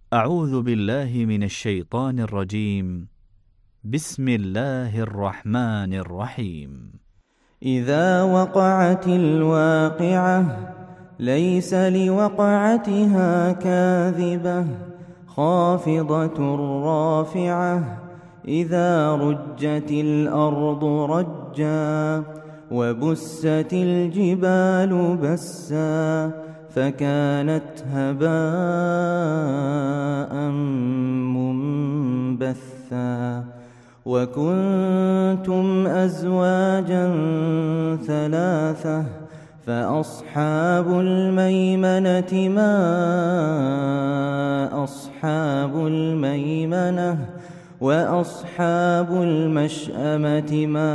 أعوذ بالله من الشيطان الرجيم. بسم الله الرحمن الرحيم. إذا وقعت الواقعة ليس لوقعتها كاذبة خافضة رافعة إذا رجت الأرض رجا وبست الجبال بسا فكانت هباء منبثا وكنتم أزواجا ثلاثة فأصحاب الميمنة ما أصحاب الميمنة وأصحاب المشأمة ما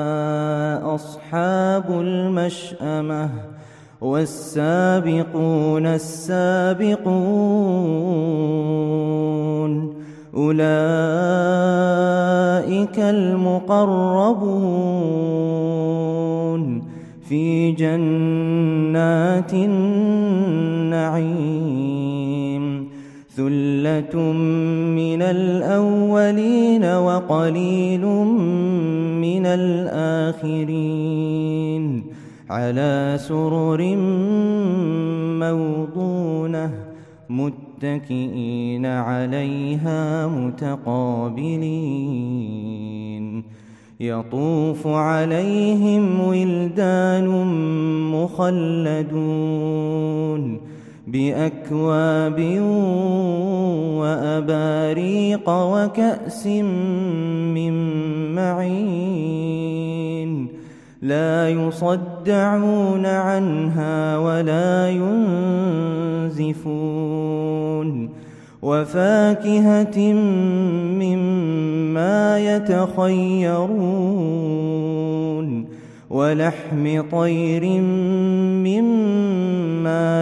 أصحاب المشأمة والسابقون السابقون أولئك المقربون في جنات النعيم ثلة من الأولين وقليل من الآخرين على سرر موضونة متكئين عليها متقابلين يطوف عليهم ولدان مخلدون بأكواب وأباريق وكأس من معين لا يصدعون عنها ولا ينزفون وفاكهة مما يتخيرون ولحم طير مما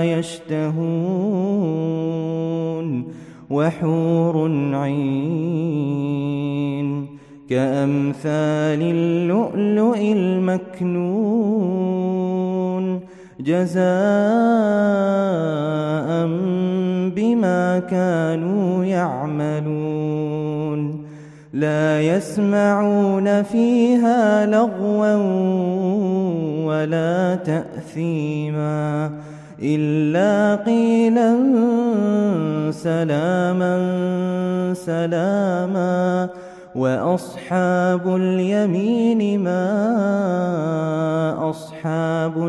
يشتهون وحور عين كأمثال اللؤلؤ المكنون جزاء بما كانوا يعملون لا يسمعون فيها لغوا ولا تأثيما إلا قيلا سلاما سلاما وأصحاب اليمين ما أصحاب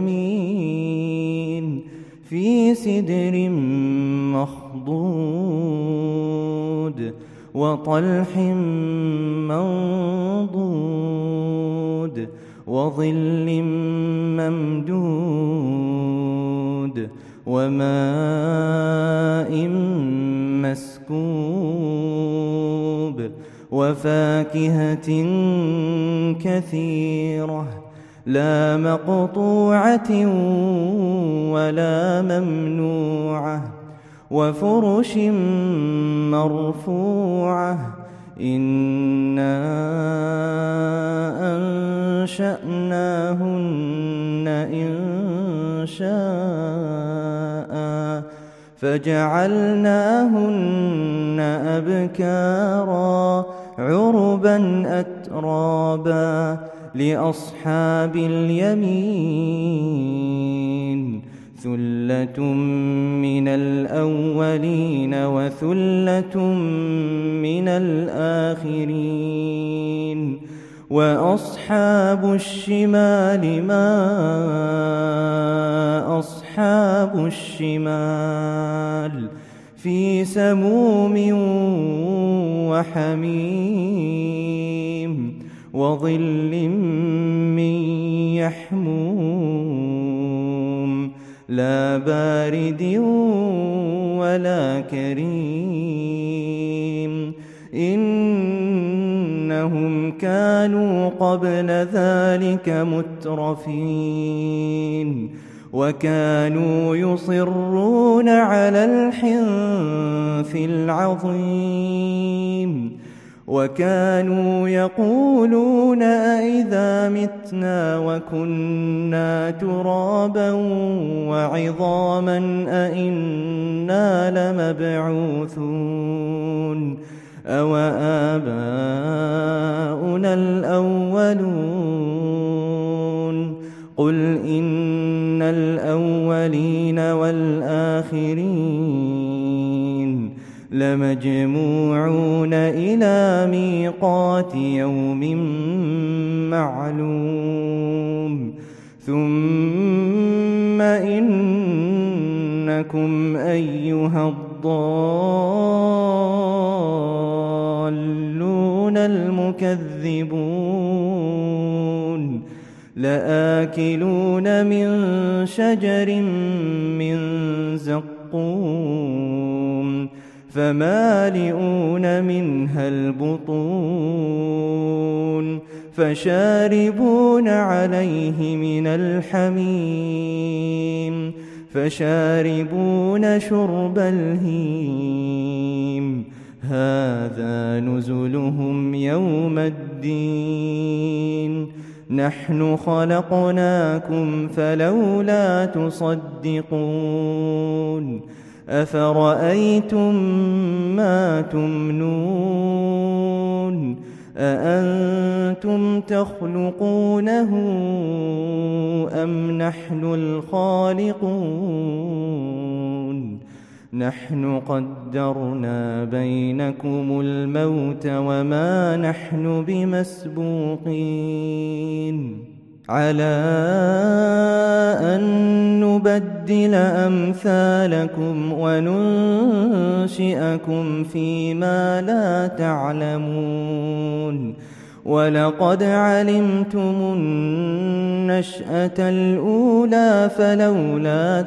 اليمين في سدر مخضود وطلح منضود وظل ممدود وماء مسكوب وفاكهة كثيرة لا مقطوعة ولا ممنوعة وفرش مرفوعة إنا أنشأناهن إن شاء فجعلناهن أبكارا عربا أترابا لأصحاب اليمين ثلة من الأولين وثلة من الآخرين وأصحاب الشمال ما أصحاب الشمال في سموم وحميم وظل من يحموم لا بارد ولا كريم إنهم كانوا قبل ذلك مترفين وكانوا يصرون على الحنث العظيم وكانوا يقولون أئذا متنا وكنا ترابا وعظاما أئنا إنا لمبعوثون أوآباؤنا الأولون قل إن الأولين والآخرين لمجموعون إلى ميقات يوم معلوم ثم إنكم أيها الضالون المكذبون لآكلون من شجر من زقوم فمالئون منها البطون فشاربون عليه من الحميم فشاربون شرب الهيم هذا نزلهم يوم الدين نحن خلقناكم فلولا تصدقون أفرأيتم ما تمنون أأنتم تخلقونه أم نحن الخالقون نحن قدرنا بينكم الموت وما نحن بمسبوقين على أن نبدل أمثالكم وننشئكم فيما لا تعلمون ولقد علمتم النشأة الأولى فلولا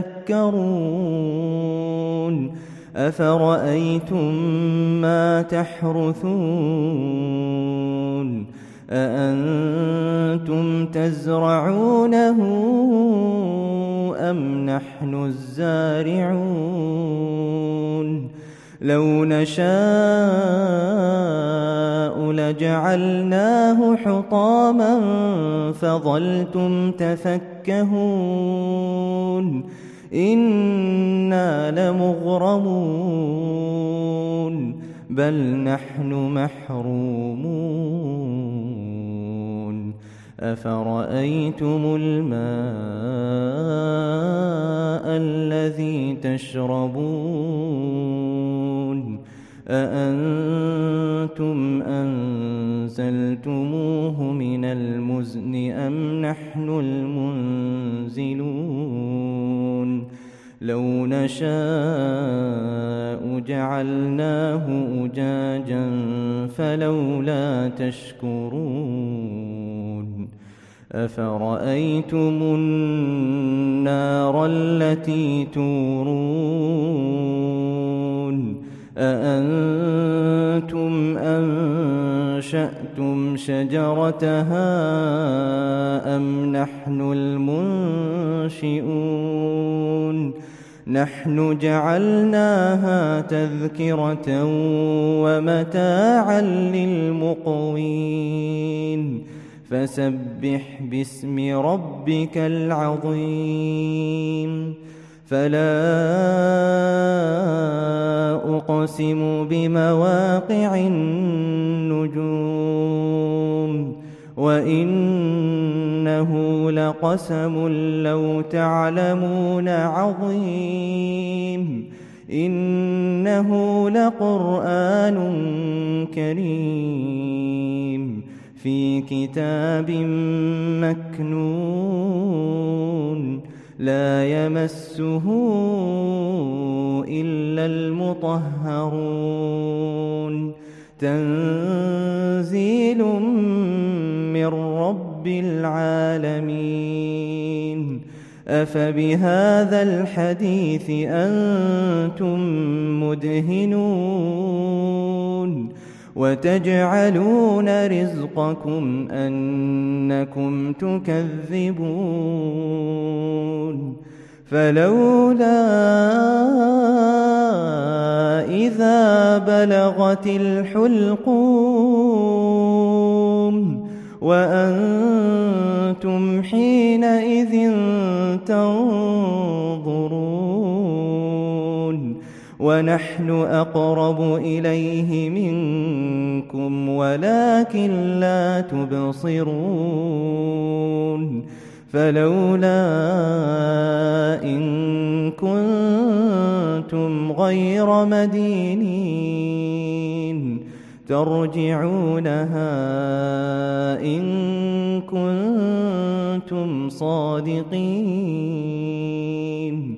تذكرون أفرأيتم ما تحرثون أأنتم تزرعونه أم نحن الزارعون لو نشاء لجعلناه حطاما فظلتم تفكهون إنا لمغرمون بل نحن محرومون أفرأيتم الماء الذي تشربون أأنتم أنزلتموه من المزن أم نحن المنزلون لو نشاء جعلناه أجاجا فلولا تشكرون أفرأيتم النار التي تورون أأنتم أنشأتم شجرتها أم نحن المنشئون نحن جعلناها تذكرة ومتاعا للمقوين فسبح باسم ربك العظيم فلا أقسم بمواقع النجوم وإنه لقسم لو تعلمون عظيم إنه لقرآن كريم في كتاب مكنون لا يمسه إلا المطهرون تنزيل من رب العالمين أفبهذا الحديث أنتم مدهنون وتجعلون رزقكم أنكم تكذبون فلولا إذا بلغت الحلقوم وأنتم حينئذ تنظرون ونحن أقرب إليه منكم ولكن لا تبصرون فلولا إن كنتم غير مدينين ترجعونها إن كنتم صادقين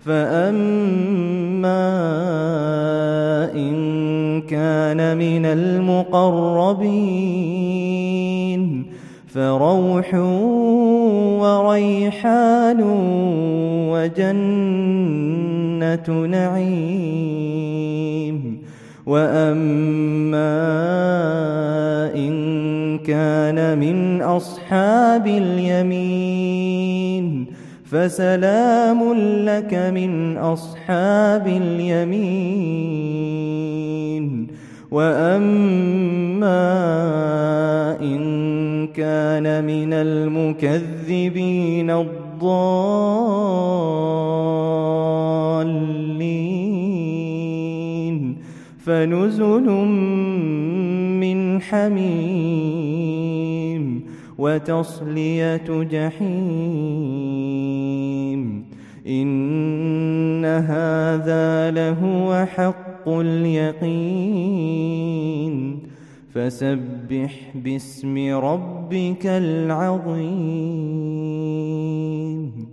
فأما إن كان من المقربين فروح وريحان وجنة نعيم وأما إن كان من أصحاب اليمين فسلام لك من أصحاب اليمين وأما إن كان من المكذبين الضالين فنزل من حميم وتصلية جحيم إن هذا لهو حق اليقين فسبح باسم ربك العظيم